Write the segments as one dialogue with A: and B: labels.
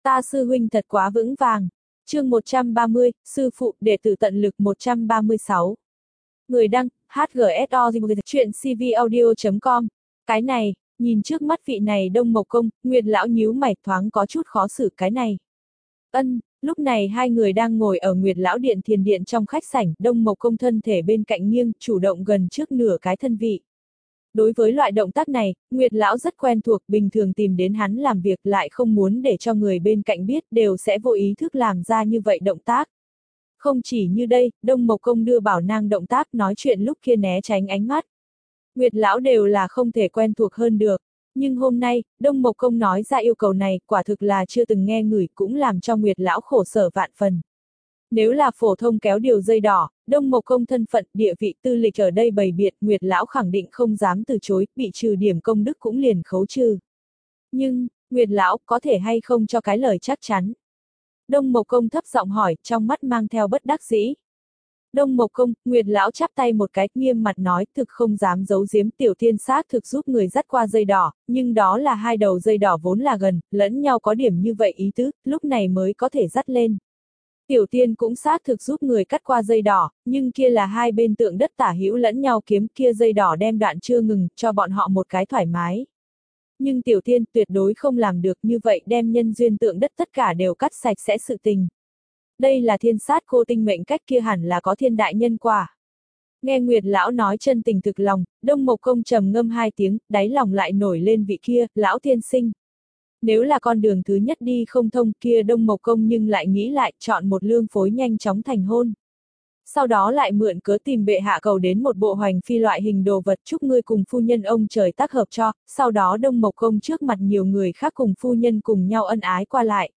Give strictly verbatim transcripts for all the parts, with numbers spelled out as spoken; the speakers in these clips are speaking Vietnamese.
A: Ta sư huynh thật quá vững vàng. Chương một trăm ba mươi, sư phụ, đệ tử tận lực một trăm ba mươi sáu. Người đăng, hát giê ét o chuyện c v audio chấm com. Cái này, nhìn trước mắt vị này Đông Mộc Công, Nguyệt lão nhíu mày thoáng có chút khó xử cái này. Ân, lúc này hai người đang ngồi ở Nguyệt lão điện thiền điện trong khách sảnh, Đông Mộc Công thân thể bên cạnh nghiêng, chủ động gần trước nửa cái thân vị. Đối với loại động tác này, Nguyệt lão rất quen thuộc, bình thường tìm đến hắn làm việc lại không muốn để cho người bên cạnh biết, đều sẽ vô ý thức làm ra như vậy động tác. Không chỉ như đây, Đông Mộc Công đưa bảo nang động tác nói chuyện lúc kia né tránh ánh mắt. Nguyệt lão đều là không thể quen thuộc hơn được. Nhưng hôm nay, Đông Mộc Công nói ra yêu cầu này, quả thực là chưa từng nghe ngửi, cũng làm cho Nguyệt lão khổ sở vạn phần. Nếu là phổ thông kéo điều dây đỏ, Đông Mộc Công thân phận, địa vị, tư lịch ở đây bày biện, Nguyệt lão khẳng định không dám từ chối, bị trừ điểm công đức cũng liền khấu trừ. Nhưng, Nguyệt lão có thể hay không cho cái lời chắc chắn? Đông Mộc Công thấp giọng hỏi, trong mắt mang theo bất đắc dĩ. Đông Mộc Công, Nguyệt lão chắp tay một cái, nghiêm mặt nói, thực không dám giấu giếm, tiểu thiên xác thực giúp người dắt qua dây đỏ, nhưng đó là hai đầu dây đỏ vốn là gần, lẫn nhau có điểm như vậy ý tứ, lúc này mới có thể dắt lên. Tiểu tiên cũng xác thực giúp người cắt qua dây đỏ, nhưng kia là hai bên tượng đất tả hữu lẫn nhau kiếm, kia dây đỏ đem đoạn chưa ngừng, cho bọn họ một cái thoải mái. Nhưng tiểu tiên tuyệt đối không làm được như vậy, đem nhân duyên tượng đất tất cả đều cắt sạch sẽ sự tình. Đây là thiên sát cô tinh mệnh cách, kia hẳn là có thiên đại nhân quả. Nghe Nguyệt lão nói chân tình thực lòng, Đông Mộc Công trầm ngâm hai tiếng, đáy lòng lại nổi lên vị kia, lão tiên sinh. Nếu là con đường thứ nhất đi không thông, kia Đông Mộc Công nhưng lại nghĩ lại, chọn một lương phối nhanh chóng thành hôn. Sau đó lại mượn cớ tìm bệ hạ cầu đến một bộ hoành phi loại hình đồ vật, chúc ngươi cùng phu nhân ông trời tác hợp cho, sau đó Đông Mộc Công trước mặt nhiều người khác cùng phu nhân cùng nhau ân ái qua lại.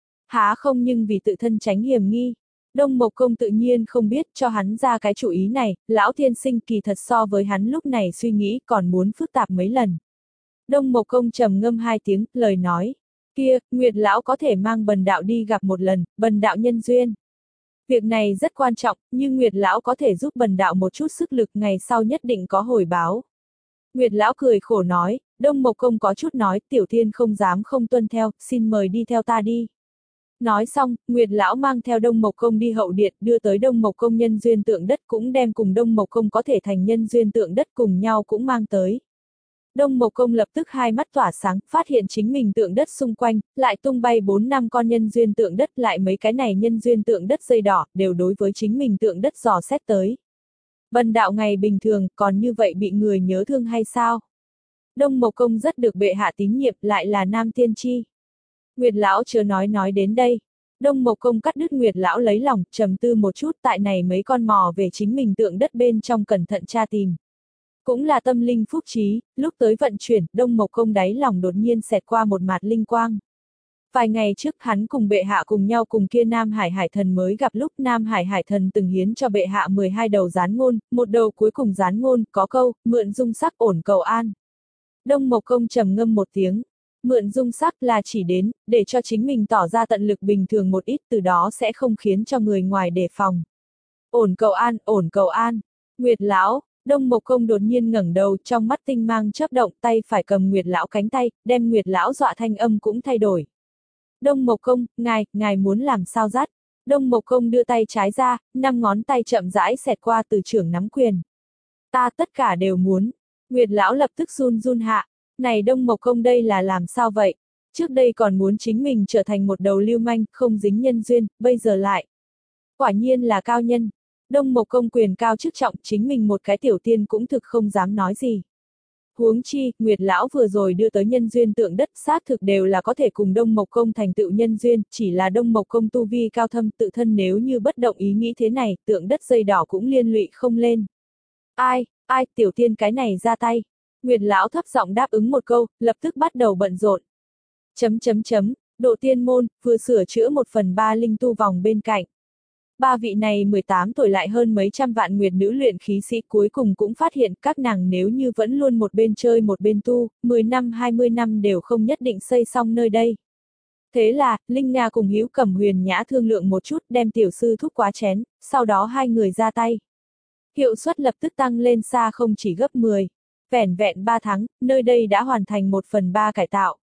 A: Há không, nhưng vì tự thân tránh hiểm nghi. Đông Mộc Công tự nhiên không biết, cho hắn ra cái chủ ý này, lão tiên sinh kỳ thật so với hắn lúc này suy nghĩ còn muốn phức tạp mấy lần. Đông Mộc Công trầm ngâm hai tiếng, lời nói. Kia, Nguyệt lão có thể mang Bần đạo đi gặp một lần, Bần đạo nhân duyên. Việc này rất quan trọng, nhưng Nguyệt lão có thể giúp Bần đạo một chút sức lực, ngày sau nhất định có hồi báo. Nguyệt lão cười khổ nói, Đông Mộc Công có chút nói, tiểu thiên không dám không tuân theo, xin mời đi theo ta đi. Nói xong, Nguyệt lão mang theo Đông Mộc Công đi hậu điện, đưa tới Đông Mộc Công nhân duyên tượng đất, cũng đem cùng Đông Mộc Công có thể thành nhân duyên tượng đất cùng nhau cũng mang tới. Đông Mộc Công lập tức hai mắt tỏa sáng, phát hiện chính mình tượng đất xung quanh, lại tung bay bốn năm con nhân duyên tượng đất, lại mấy cái này nhân duyên tượng đất dây đỏ, đều đối với chính mình tượng đất dò xét tới. Bần đạo ngày bình thường, còn như vậy bị người nhớ thương hay sao? Đông Mộc Công rất được bệ hạ tín nhiệm, lại là nam tiên tri. Nguyệt lão chưa nói nói đến đây. Đông Mộc Công cắt đứt Nguyệt lão lấy lòng, trầm tư một chút, tại này mấy con mò về chính mình tượng đất bên trong cẩn thận tra tìm. Cũng là tâm linh phúc trí, lúc tới vận chuyển, Đông Mộc Công đáy lòng đột nhiên xẹt qua một mạt linh quang. Vài ngày trước hắn cùng bệ hạ cùng nhau cùng kia Nam Hải Hải Thần mới gặp lúc Nam Hải Hải Thần từng hiến cho bệ hạ mười hai đầu gián ngôn, một đầu cuối cùng gián ngôn, có câu, mượn dung sắc ổn cầu an. Đông Mộc Công trầm ngâm một tiếng. Mượn dung sắc là chỉ đến, để cho chính mình tỏ ra tận lực bình thường một ít, từ đó sẽ không khiến cho người ngoài đề phòng. Ổn cầu an, ổn cầu an. Nguyệt lão, Đông Mộc Công đột nhiên ngẩng đầu, trong mắt tinh mang chớp động, tay phải cầm Nguyệt lão cánh tay, đem Nguyệt lão dọa thanh âm cũng thay đổi. Đông Mộc Công, ngài, ngài muốn làm sao dắt? Đông Mộc Công đưa tay trái ra, năm ngón tay chậm rãi xẹt qua từ trưởng nắm quyền. Ta tất cả đều muốn. Nguyệt lão lập tức run run hạ. Này Đông Mộc Công đây là làm sao vậy? Trước đây còn muốn chính mình trở thành một đầu lưu manh, không dính nhân duyên, bây giờ lại. Quả nhiên là cao nhân. Đông Mộc Công quyền cao chức trọng, chính mình một cái tiểu tiên cũng thực không dám nói gì. Huống chi, Nguyệt lão vừa rồi đưa tới nhân duyên tượng đất, xác thực đều là có thể cùng Đông Mộc Công thành tựu nhân duyên, chỉ là Đông Mộc Công tu vi cao thâm, tự thân nếu như bất động ý nghĩ thế này, tượng đất dây đỏ cũng liên lụy không lên. Ai, ai, tiểu tiên cái này ra tay. Nguyệt lão thấp giọng đáp ứng một câu, lập tức bắt đầu bận rộn. Chấm chấm chấm, độ tiên môn, vừa sửa chữa một phần ba linh tu vòng bên cạnh. Ba vị này mười tám tuổi lại hơn mấy trăm vạn nguyệt nữ luyện khí sĩ cuối cùng cũng phát hiện các nàng nếu như vẫn luôn một bên chơi một bên tu, mười năm hai mươi năm đều không nhất định xây xong nơi đây. Thế là, Linh Nga cùng Hữu Cẩm Huyền Nhã thương lượng một chút, đem tiểu sư thúc quá chén, sau đó hai người ra tay. Hiệu suất lập tức tăng lên xa không chỉ gấp mười. Vẻn vẹn ba tháng, nơi đây đã hoàn thành một phần ba cải tạo.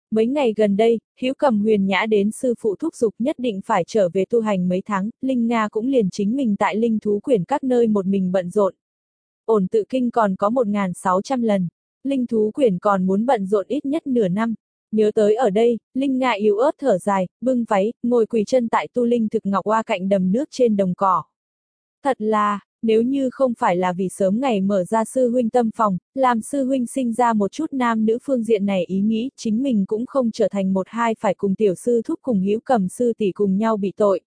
A: Mấy ngày gần đây, Hữu Cầm Huyền Nhã đến sư phụ thúc giục nhất định phải trở về tu hành mấy tháng, Linh Nga cũng liền chính mình tại linh thú quyển các nơi một mình bận rộn. Ổn tự kinh còn có một nghìn sáu trăm lần, linh thú quyển còn muốn bận rộn ít nhất nửa năm. Nhớ tới ở đây, Linh Nga yếu ớt thở dài, bưng váy, ngồi quỳ chân tại tu linh thực ngọc oa cạnh đầm nước trên đồng cỏ. Thật là, nếu như không phải là vì sớm ngày mở ra sư huynh tâm phòng, làm sư huynh sinh ra một chút nam nữ phương diện này ý nghĩ, chính mình cũng không trở thành một hai phải cùng tiểu sư thúc cùng Hữu Cầm sư tỷ cùng nhau bị tội.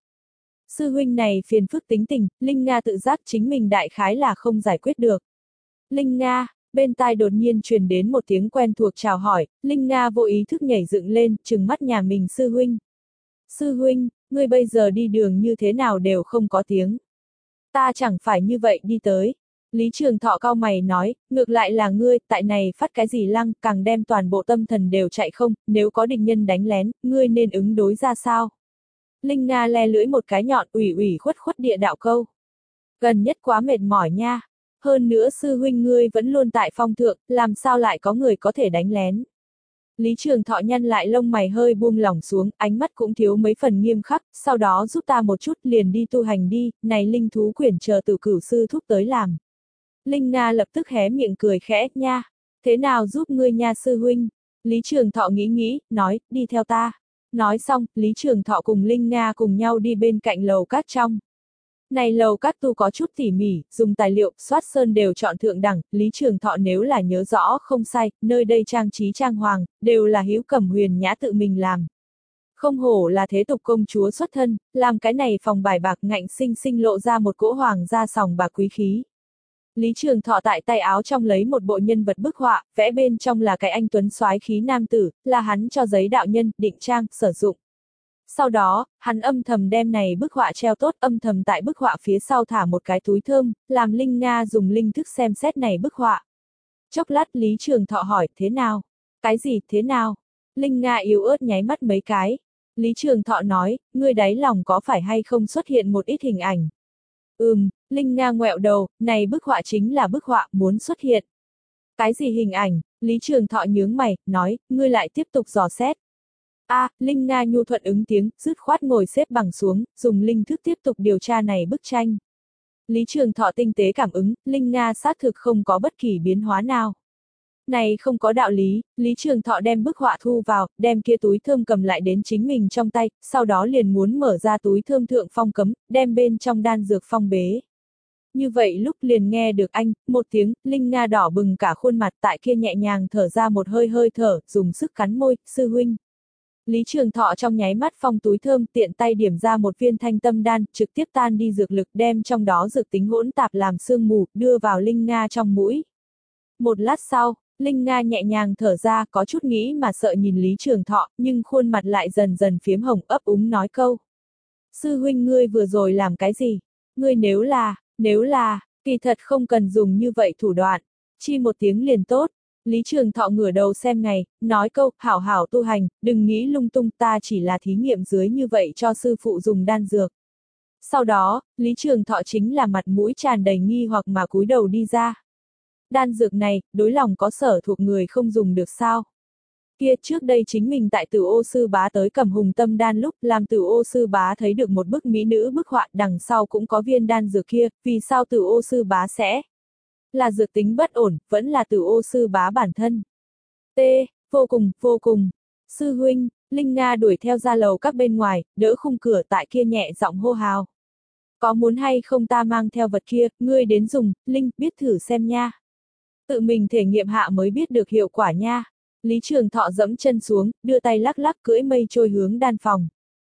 A: Sư huynh này phiền phức tính tình, Linh Nga tự giác chính mình đại khái là không giải quyết được. Linh Nga, bên tai đột nhiên truyền đến một tiếng quen thuộc chào hỏi, Linh Nga vô ý thức nhảy dựng lên, trừng mắt nhà mình sư huynh. Sư huynh, ngươi bây giờ đi đường như thế nào đều không có tiếng. Ta chẳng phải như vậy đi tới. Lý Trường Thọ cau mày nói, ngược lại là ngươi, tại này phát cái gì lăng, càng đem toàn bộ tâm thần đều chạy không, nếu có địch nhân đánh lén, ngươi nên ứng đối ra sao? Linh Nga le lưỡi một cái nhọn ủy ủy khuất khuất địa đạo câu. Gần nhất quá mệt mỏi nha. Hơn nữa sư huynh ngươi vẫn luôn tại phong thượng, làm sao lại có người có thể đánh lén. Lý Trường Thọ nhăn lại lông mày hơi buông lỏng xuống, ánh mắt cũng thiếu mấy phần nghiêm khắc, sau đó giúp ta một chút liền đi tu hành đi, này linh thú quyển chờ từ cửu sư thúc tới làm. Linh Nga lập tức hé miệng cười khẽ, nha, thế nào giúp ngươi nha sư huynh? Lý Trường Thọ nghĩ nghĩ, nói, đi theo ta. Nói xong, Lý Trường Thọ cùng Linh Nga cùng nhau đi bên cạnh lầu cát trong. Này lầu cát tu có chút tỉ mỉ, dùng tài liệu, xoát sơn đều chọn thượng đẳng, Lý Trường Thọ nếu là nhớ rõ không sai, nơi đây trang trí trang hoàng, đều là Hữu Cầm Huyền Nhã tự mình làm. Không hổ là thế tục công chúa xuất thân, làm cái này phòng bài bạc ngạnh sinh sinh lộ ra một cỗ hoàng gia sòng bạc quý khí. Lý Trường Thọ tại tay áo trong lấy một bộ nhân vật bức họa, vẽ bên trong là cái anh tuấn soái khí nam tử, là hắn cho giấy đạo nhân, định trang, sử dụng. Sau đó, hắn âm thầm đem này bức họa treo tốt, âm thầm tại bức họa phía sau thả một cái túi thơm, làm Linh Nga dùng linh thức xem xét này bức họa. Chốc lát Lý Trường Thọ hỏi, thế nào? Cái gì, thế nào? Linh Nga yếu ớt nháy mắt mấy cái. Lý Trường Thọ nói, ngươi đáy lòng có phải hay không xuất hiện một ít hình ảnh? Ừm, Linh Nga ngoẹo đầu, này bức họa chính là bức họa, muốn xuất hiện. Cái gì hình ảnh? Lý Trường Thọ nhướng mày, nói, ngươi lại tiếp tục dò xét. A, à, Linh Nga nhu thuận ứng tiếng, dứt khoát ngồi xếp bằng xuống, dùng linh thức tiếp tục điều tra này bức tranh. Lý Trường Thọ tinh tế cảm ứng, Linh Nga xác thực không có bất kỳ biến hóa nào. Này không có đạo lý, Lý Trường Thọ đem bức họa thu vào, đem kia túi thơm cầm lại đến chính mình trong tay, sau đó liền muốn mở ra túi thơm thượng phong cấm, đem bên trong đan dược phong bế. Như vậy lúc liền nghe được anh, một tiếng, Linh Nga đỏ bừng cả khuôn mặt tại kia nhẹ nhàng thở ra một hơi hơi thở, dùng sức cắn môi, sư huynh. Lý Trường Thọ trong nháy mắt phong túi thơm tiện tay điểm ra một viên thanh tâm đan, trực tiếp tan đi dược lực đem trong đó dược tính hỗn tạp làm sương mù, đưa vào Linh Nga trong mũi. Một lát sau, Linh Nga nhẹ nhàng thở ra, có chút nghĩ mà sợ nhìn Lý Trường Thọ, nhưng khuôn mặt lại dần dần phiếm hồng, ấp úng nói câu. Sư huynh ngươi vừa rồi làm cái gì? Ngươi nếu là, nếu là, kỳ thật không cần dùng như vậy thủ đoạn, chi một tiếng liền tốt. Lý Trường Thọ ngửa đầu xem ngày, nói câu, hảo hảo tu hành, đừng nghĩ lung tung, ta chỉ là thí nghiệm dưới như vậy cho sư phụ dùng đan dược. Sau đó, Lý Trường Thọ chính là mặt mũi tràn đầy nghi hoặc mà cúi đầu đi ra. Đan dược này, đối lòng có sở thuộc người không dùng được sao? Kia trước đây chính mình tại Tử Ô Sư Bá tới cầm hùng tâm đan lúc, làm Tử Ô Sư Bá thấy được một bức mỹ nữ bức họa, đằng sau cũng có viên đan dược kia, vì sao Tử Ô Sư Bá sẽ là dược tính bất ổn, vẫn là Tử Ô Sư Bá bản thân. T, vô cùng, vô cùng. Sư huynh, Linh Nga đuổi theo ra lầu các bên ngoài, đỡ khung cửa tại kia nhẹ giọng hô hào. Có muốn hay không ta mang theo vật kia, ngươi đến dùng, Linh, biết thử xem nha. Tự mình thể nghiệm hạ mới biết được hiệu quả nha. Lý Trường Thọ dẫm chân xuống, đưa tay lắc lắc cưỡi mây trôi hướng đan phòng.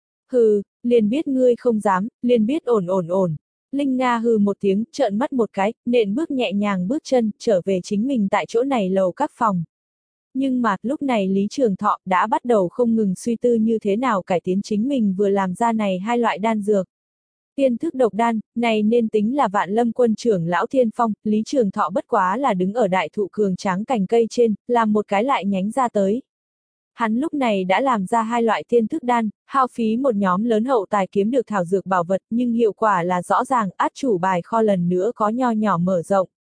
A: Hừ, liền biết ngươi không dám, liền biết ổn ổn ổn. Linh Nga hừ một tiếng, trợn mắt một cái, nện bước nhẹ nhàng bước chân, trở về chính mình tại chỗ này lầu các phòng. Nhưng mà, lúc này Lý Trường Thọ đã bắt đầu không ngừng suy tư như thế nào cải tiến chính mình vừa làm ra này hai loại đan dược. Tiên thức độc đan, này nên tính là Vạn Lâm quân trưởng lão Thiên Phong, Lý Trường Thọ bất quá là đứng ở đại thụ cường tráng cành cây trên, làm một cái lại nhánh ra tới. Hắn lúc này đã làm ra hai loại tiên thức đan, hao phí một nhóm lớn hậu tài kiếm được thảo dược bảo vật, nhưng hiệu quả là rõ ràng, át chủ bài kho lần nữa có nho nhỏ mở rộng.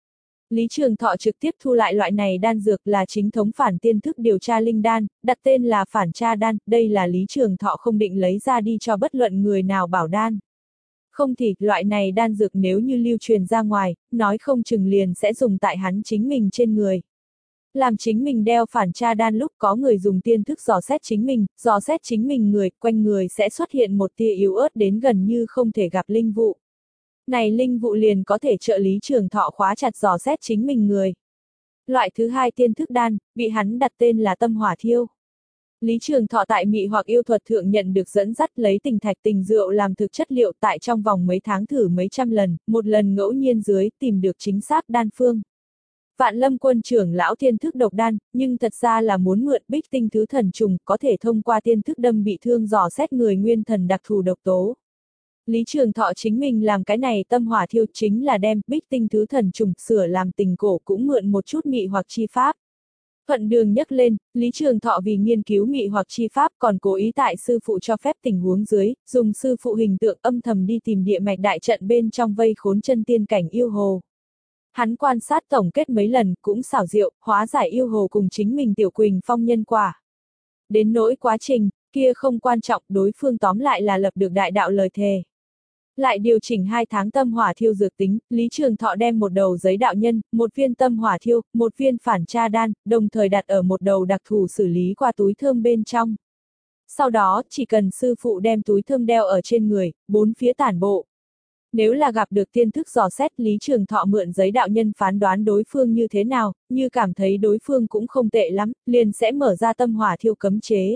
A: Lý Trường Thọ trực tiếp thu lại loại này đan dược là chính thống phản tiên thức điều tra linh đan, đặt tên là phản tra đan, đây là Lý Trường Thọ không định lấy ra đi cho bất luận người nào bảo đan. Không thì, loại này đan dược nếu như lưu truyền ra ngoài, nói không chừng liền sẽ dùng tại hắn chính mình trên người. Làm chính mình đeo phản tra đan lúc có người dùng tiên thức dò xét chính mình, dò xét chính mình người, quanh người sẽ xuất hiện một tia yếu ớt đến gần như không thể gặp linh vụ. Này linh vụ liền có thể trợ Lý Trường Thọ khóa chặt dò xét chính mình người. Loại thứ hai tiên thức đan, bị hắn đặt tên là tâm hỏa thiêu. Lý Trường Thọ tại mị hoặc yêu thuật thượng nhận được dẫn dắt lấy tình thạch tình rượu làm thực chất liệu tại trong vòng mấy tháng thử mấy trăm lần, một lần ngẫu nhiên dưới tìm được chính xác đan phương. Vạn Lâm Quân trưởng lão tiên thức độc đan, nhưng thật ra là muốn mượn bích tinh thứ thần trùng có thể thông qua tiên thức đâm bị thương dò xét người nguyên thần đặc thù độc tố. Lý Trường Thọ chính mình làm cái này tâm hỏa thiêu chính là đem bích tinh thứ thần trùng sửa làm tình cổ cũng mượn một chút mị hoặc chi pháp. Thuận đường nhắc lên, Lý Trường Thọ vì nghiên cứu mị hoặc chi pháp còn cố ý tại sư phụ cho phép tình huống dưới, dùng sư phụ hình tượng âm thầm đi tìm địa mạch đại trận bên trong vây khốn chân tiên cảnh yêu hồ. Hắn quan sát tổng kết mấy lần cũng xảo diệu, hóa giải yêu hồ cùng chính mình Tiểu Quỳnh Phong nhân quả. Đến nỗi quá trình, kia không quan trọng, đối phương tóm lại là lập được đại đạo lời thề. Lại điều chỉnh hai tháng tâm hỏa thiêu dược tính, Lý Trường Thọ đem một đầu giấy đạo nhân, một viên tâm hỏa thiêu, một viên phản tra đan, đồng thời đặt ở một đầu đặc thù xử lý qua túi thơm bên trong. Sau đó, chỉ cần sư phụ đem túi thơm đeo ở trên người, bốn phía tản bộ. Nếu là gặp được tiên thức dò xét, Lý Trường Thọ mượn giấy đạo nhân phán đoán đối phương như thế nào, như cảm thấy đối phương cũng không tệ lắm, liền sẽ mở ra tâm hỏa thiêu cấm chế.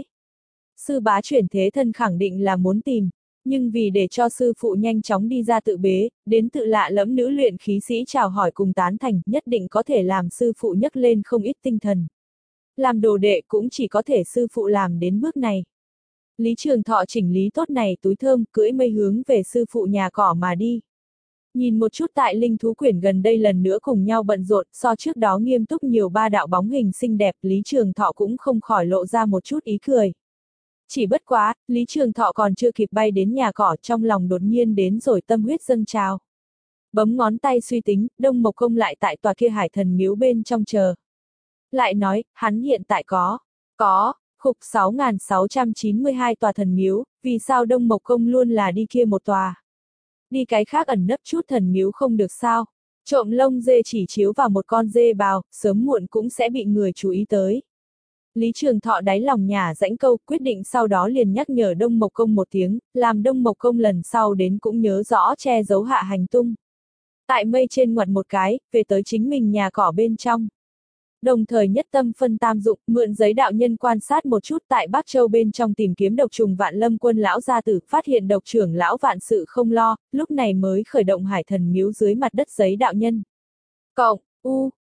A: Sư bá chuyển thế thân khẳng định là muốn tìm, nhưng vì để cho sư phụ nhanh chóng đi ra tự bế, đến tự lạ lẫm nữ luyện khí sĩ chào hỏi cùng tán thành, nhất định có thể làm sư phụ nhấc lên không ít tinh thần. Làm đồ đệ cũng chỉ có thể sư phụ làm đến bước này. Lý Trường Thọ chỉnh lý tốt này túi thơm, cưỡi mây hướng về sư phụ nhà cỏ mà đi. Nhìn một chút tại linh thú quyển gần đây lần nữa cùng nhau bận rộn, so trước đó nghiêm túc nhiều ba đạo bóng hình xinh đẹp, Lý Trường Thọ cũng không khỏi lộ ra một chút ý cười. Chỉ bất quá, Lý Trường Thọ còn chưa kịp bay đến nhà cỏ, trong lòng đột nhiên đến rồi tâm huyết dâng trào. Bấm ngón tay suy tính, Đông Mộc Công lại tại tòa kia Hải Thần miếu bên trong chờ. Lại nói, hắn hiện tại có, có, khục sáu nghìn sáu trăm chín mươi hai tòa thần miếu, vì sao Đông Mộc Công luôn là đi kia một tòa. Đi cái khác ẩn nấp chút thần miếu không được sao, trộm lông dê chỉ chiếu vào một con dê bào, sớm muộn cũng sẽ bị người chú ý tới. Lý Trường Thọ đáy lòng nhà rãnh câu, quyết định sau đó liền nhắc nhở Đông Mộc Công một tiếng, làm Đông Mộc Công lần sau đến cũng nhớ rõ che giấu hạ hành tung. Tại mây trên ngoặt một cái, về tới chính mình nhà cỏ bên trong. Đồng thời nhất tâm phân tam dụng, mượn giấy đạo nhân quan sát một chút tại Bắc Châu bên trong tìm kiếm độc trùng Vạn Lâm Quân lão gia tử, phát hiện độc trưởng lão vạn sự không lo, lúc này mới khởi động Hải Thần miếu dưới mặt đất giấy đạo nhân. Cộng, u,